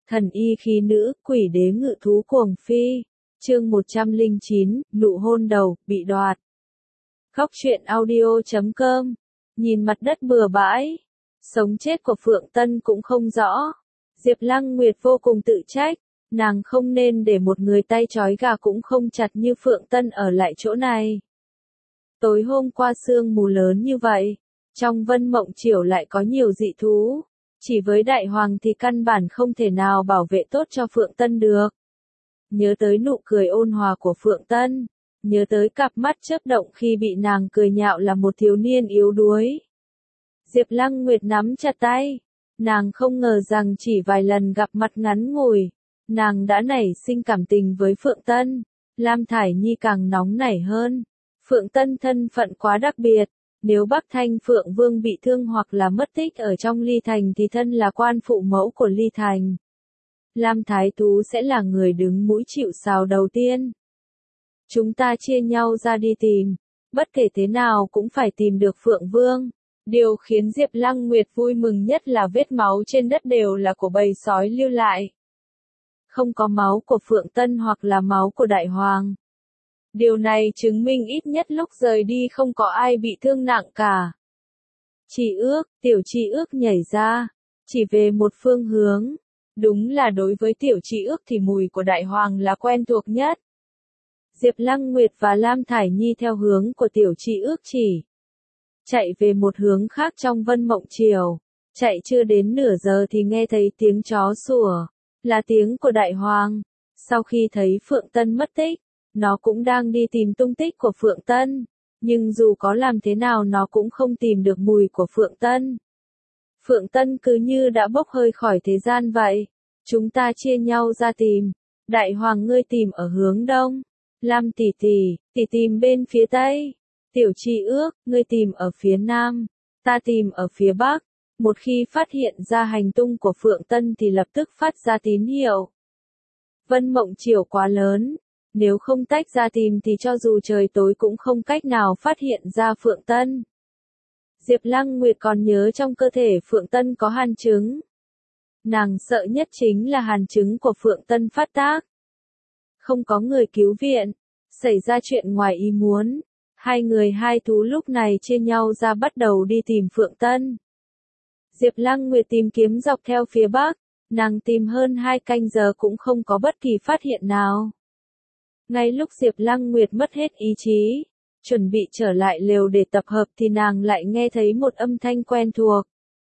Thần y khí nữ, quỷ đế ngự thú cuồng phi. Chương 109, nụ hôn đầu, bị đoạt. Góc truyện audio.com. Nhìn mặt đất bừa bãi, sống chết của Phượng Tân cũng không rõ. Diệp Lăng Nguyệt vô cùng tự trách, nàng không nên để một người tay trói gà cũng không chặt như Phượng Tân ở lại chỗ này. Tối hôm qua sương mù lớn như vậy, trong Vân Mộng Triều lại có nhiều dị thú. Chỉ với Đại Hoàng thì căn bản không thể nào bảo vệ tốt cho Phượng Tân được. Nhớ tới nụ cười ôn hòa của Phượng Tân, nhớ tới cặp mắt chớp động khi bị nàng cười nhạo là một thiếu niên yếu đuối. Diệp Lăng Nguyệt nắm chặt tay, nàng không ngờ rằng chỉ vài lần gặp mặt ngắn ngủi, nàng đã nảy sinh cảm tình với Phượng Tân. Lam Thải Nhi càng nóng nảy hơn. Phượng Tân thân phận quá đặc biệt. Nếu Bắc Thanh Phượng Vương bị thương hoặc là mất tích ở trong Ly Thành thì thân là quan phụ mẫu của Ly Thành, Lam Thái Tú sẽ là người đứng mũi chịu sào đầu tiên. Chúng ta chia nhau ra đi tìm, bất kể thế nào cũng phải tìm được Phượng Vương. Điều khiến Diệp Lăng Nguyệt vui mừng nhất là vết máu trên đất đều là của bầy sói lưu lại. Không có máu của Phượng Tân hoặc là máu của Đại Hoàng. Điều này chứng minh ít nhất lúc rời đi không có ai bị thương nặng cả. Tiểu Chi Ước nhảy ra, chỉ về một phương hướng. Đúng là đối với Tiểu Chi Ước thì mùi của Đại Hoàng là quen thuộc nhất. Diệp Lăng Nguyệt và Lam Thải Nhi theo hướng của Tiểu Chi Ước chỉ chạy về một hướng khác trong Vân Mộng Triều. Chạy chưa đến nửa giờ thì nghe thấy tiếng chó sủa, là tiếng của Đại Hoàng. Sau khi thấy Phượng Tân mất tích, nó cũng đang đi tìm tung tích của Phượng Tân, nhưng dù có làm thế nào nó cũng không tìm được mùi của Phượng Tân. Phượng Tân cứ như đã bốc hơi khỏi thế gian vậy. Chúng ta chia nhau ra tìm. Đại Hoàng ngươi tìm ở hướng đông. Lam tỷ tìm bên phía tây. Tiểu Chi Ước, ngươi tìm ở phía nam. Ta tìm ở phía bắc. Một khi phát hiện ra hành tung của Phượng Tân thì lập tức phát ra tín hiệu. Vân Mộng Triều quá lớn. Nếu không tách ra tìm thì cho dù trời tối cũng không cách nào phát hiện ra Phượng Tân. Diệp Lăng Nguyệt còn nhớ trong cơ thể Phượng Tân có hàn chứng. Nàng sợ nhất chính là hàn chứng của Phượng Tân phát tác. Không có người cứu viện, xảy ra chuyện ngoài ý muốn. Hai người hai thú lúc này chia nhau ra bắt đầu đi tìm Phượng Tân. Diệp Lăng Nguyệt tìm kiếm dọc theo phía bắc, nàng tìm hơn 2 canh giờ cũng không có bất kỳ phát hiện nào. Ngay lúc Diệp Lăng Nguyệt mất hết ý chí, chuẩn bị trở lại lều để tập hợp thì nàng lại nghe thấy một âm thanh quen thuộc.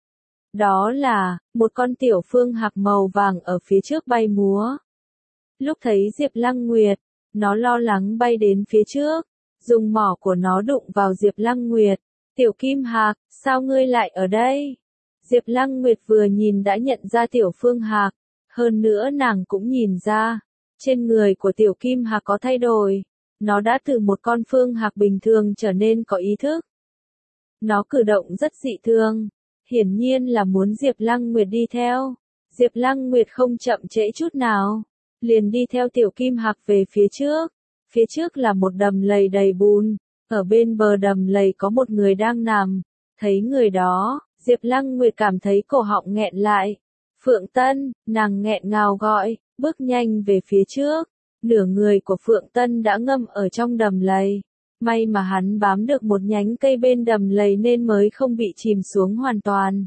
Đó là, một con tiểu phương hạc màu vàng ở phía trước bay múa. Lúc thấy Diệp Lăng Nguyệt, nó lo lắng bay đến phía trước, dùng mỏ của nó đụng vào Diệp Lăng Nguyệt. Tiểu Kim Hạc, sao ngươi lại ở đây? Diệp Lăng Nguyệt vừa nhìn đã nhận ra tiểu phương hạc, hơn nữa nàng cũng nhìn ra. Trên người của Tiểu Kim Hạc có thay đổi, nó đã từ một con phương hạc bình thường trở nên có ý thức. Nó cử động rất dị thường, hiển nhiên là muốn Diệp Lăng Nguyệt đi theo. Diệp Lăng Nguyệt không chậm trễ chút nào, liền đi theo Tiểu Kim Hạc về phía trước. Phía trước là một đầm lầy đầy bùn, ở bên bờ đầm lầy có một người đang nằm. Thấy người đó, Diệp Lăng Nguyệt cảm thấy cổ họng nghẹn lại. Phượng Tân, nàng nghẹn ngào gọi. Bước nhanh về phía trước, nửa người của Phượng Tân đã ngâm ở trong đầm lầy. May mà hắn bám được một nhánh cây bên đầm lầy nên mới không bị chìm xuống hoàn toàn.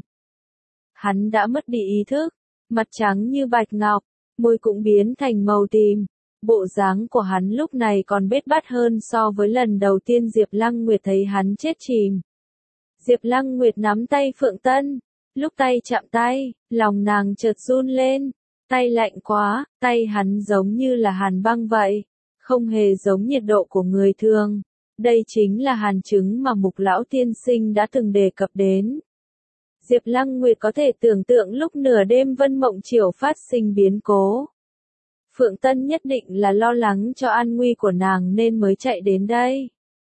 Hắn đã mất đi ý thức, mặt trắng như bạch ngọc, môi cũng biến thành màu tím. Bộ dáng của hắn lúc này còn bết bát hơn so với lần đầu tiên Diệp Lăng Nguyệt thấy hắn chết chìm. Diệp Lăng Nguyệt nắm tay Phượng Tân, lúc tay chạm tay, lòng nàng chợt run lên. Tay lạnh quá, tay hắn giống như là hàn băng vậy, không hề giống nhiệt độ của người thường. Đây chính là hàn chứng mà Mục Lão Tiên Sinh đã từng đề cập đến. Diệp Lăng Nguyệt có thể tưởng tượng lúc nửa đêm Vân Mộng Triều phát sinh biến cố. Phượng Tân nhất định là lo lắng cho an nguy của nàng nên mới chạy đến đây.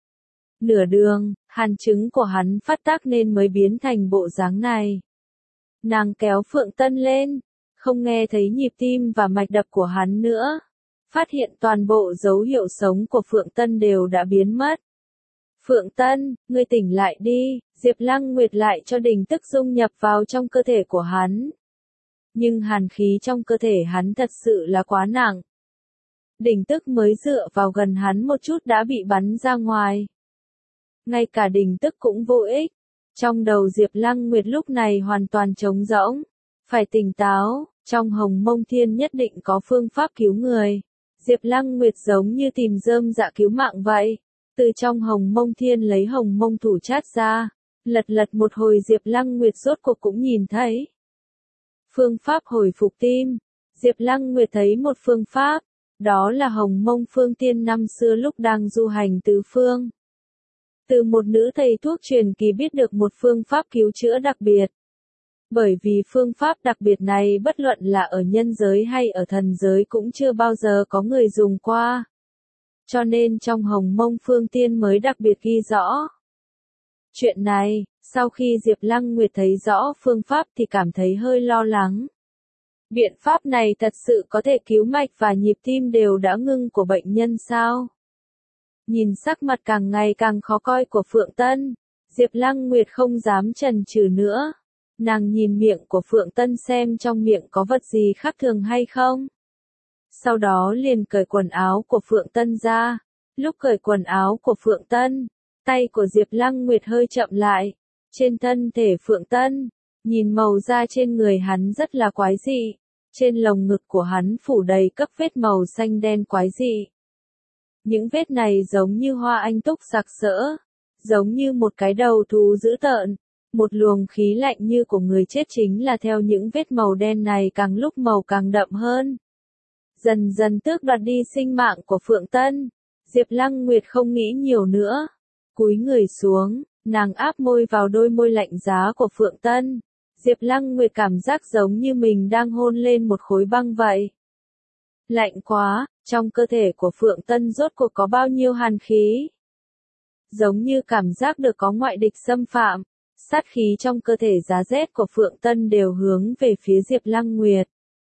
Nửa đường, hàn chứng của hắn phát tác nên mới biến thành bộ dáng này. Nàng kéo Phượng Tân lên. Không nghe thấy nhịp tim và mạch đập của hắn nữa. Phát hiện toàn bộ dấu hiệu sống của Phượng Tân đều đã biến mất. Phượng Tân, ngươi tỉnh lại đi. Diệp Lăng Nguyệt lại cho đỉnh tức dung nhập vào trong cơ thể của hắn. Nhưng hàn khí trong cơ thể hắn thật sự là quá nặng. Đỉnh tức mới dựa vào gần hắn một chút đã bị bắn ra ngoài. Ngay cả đỉnh tức cũng vô ích. Trong đầu Diệp Lăng Nguyệt lúc này hoàn toàn trống rỗng. Phải tỉnh táo, trong Hồng Mông Thiên nhất định có phương pháp cứu người. Diệp Lăng Nguyệt giống như tìm rơm dạ cứu mạng vậy. Từ trong Hồng Mông Thiên lấy Hồng Mông thủ chát ra. Lật một hồi Diệp Lăng Nguyệt rốt cuộc cũng nhìn thấy. Phương pháp hồi phục tim. Diệp Lăng Nguyệt thấy một phương pháp. Đó là Hồng Mông Phương Tiên năm xưa lúc đang du hành tứ phương. Từ một nữ thầy thuốc truyền kỳ biết được một phương pháp cứu chữa đặc biệt. Bởi vì phương pháp đặc biệt này bất luận là ở nhân giới hay ở thần giới cũng chưa bao giờ có người dùng qua. Cho nên trong Hồng Mông Phương Tiên mới đặc biệt ghi rõ. Chuyện này, sau khi Diệp Lăng Nguyệt thấy rõ phương pháp thì cảm thấy hơi lo lắng. Biện pháp này thật sự có thể cứu mạch và nhịp tim đều đã ngưng của bệnh nhân sao? Nhìn sắc mặt càng ngày càng khó coi của Phượng Tân, Diệp Lăng Nguyệt không dám chần chừ nữa. Nàng nhìn miệng của Phượng Tân xem trong miệng có vật gì khác thường hay không. Sau đó liền cởi quần áo của Phượng Tân ra. Lúc cởi quần áo của Phượng Tân, tay của Diệp Lăng Nguyệt hơi chậm lại. Trên thân thể Phượng Tân, nhìn màu da trên người hắn rất là quái dị. Trên lồng ngực của hắn phủ đầy các vết màu xanh đen quái dị. Những vết này giống như hoa anh túc sặc sỡ, giống như một cái đầu thú dữ tợn. Một luồng khí lạnh như của người chết chính là theo những vết màu đen này càng lúc màu càng đậm hơn. Dần dần tước đoạt đi sinh mạng của Phượng Tân. Diệp Lăng Nguyệt không nghĩ nhiều nữa. Cúi người xuống, nàng áp môi vào đôi môi lạnh giá của Phượng Tân. Diệp Lăng Nguyệt cảm giác giống như mình đang hôn lên một khối băng vậy. Lạnh quá, trong cơ thể của Phượng Tân rốt cuộc có bao nhiêu hàn khí. Giống như cảm giác được có ngoại địch xâm phạm. Sát khí trong cơ thể giá rét của Phượng Tân đều hướng về phía Diệp Lăng Nguyệt.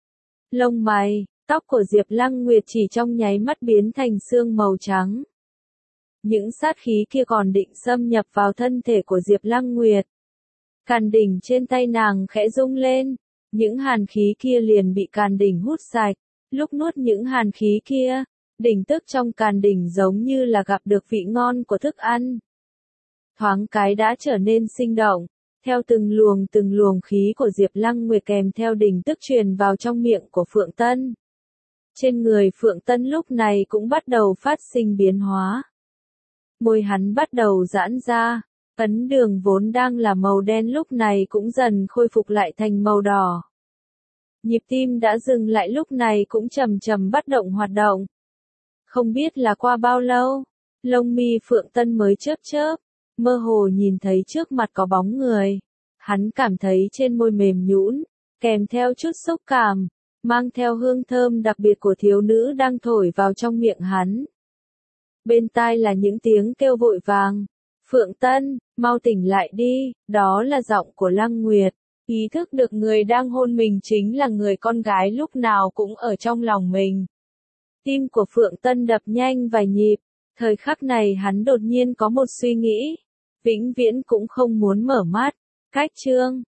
Lông mày, tóc của Diệp Lăng Nguyệt chỉ trong nháy mắt biến thành xương màu trắng. Những sát khí kia còn định xâm nhập vào thân thể của Diệp Lăng Nguyệt. Càn đỉnh trên tay nàng khẽ rung lên, những hàn khí kia liền bị càn đỉnh hút sạch. Lúc nuốt những hàn khí kia, đỉnh tức trong càn đỉnh giống như là gặp được vị ngon của thức ăn. Thoáng cái đã trở nên sinh động, theo từng luồng khí của Diệp Lăng Nguyệt kèm theo đỉnh tức truyền vào trong miệng của Phượng Tân. Trên người Phượng Tân lúc này cũng bắt đầu phát sinh biến hóa. Môi hắn bắt đầu giãn ra, ấn đường vốn đang là màu đen lúc này cũng dần khôi phục lại thành màu đỏ. Nhịp tim đã dừng lại lúc này cũng chậm chậm bắt động hoạt động. Không biết là qua bao lâu, lông mi Phượng Tân mới chớp chớp, mơ hồ nhìn thấy trước mặt có bóng người. Hắn cảm thấy trên môi mềm nhũn, kèm theo chút xúc cảm, mang theo hương thơm đặc biệt của thiếu nữ đang thổi vào trong miệng hắn. Bên tai là những tiếng kêu vội vàng. Phượng Tân, mau tỉnh lại đi, đó là giọng của Lăng Nguyệt. Ý thức được người đang hôn mình chính là người con gái lúc nào cũng ở trong lòng mình. Tim của Phượng Tân đập nhanh vài nhịp, thời khắc này hắn đột nhiên có một suy nghĩ, vĩnh viễn cũng không muốn mở mắt. Cách chương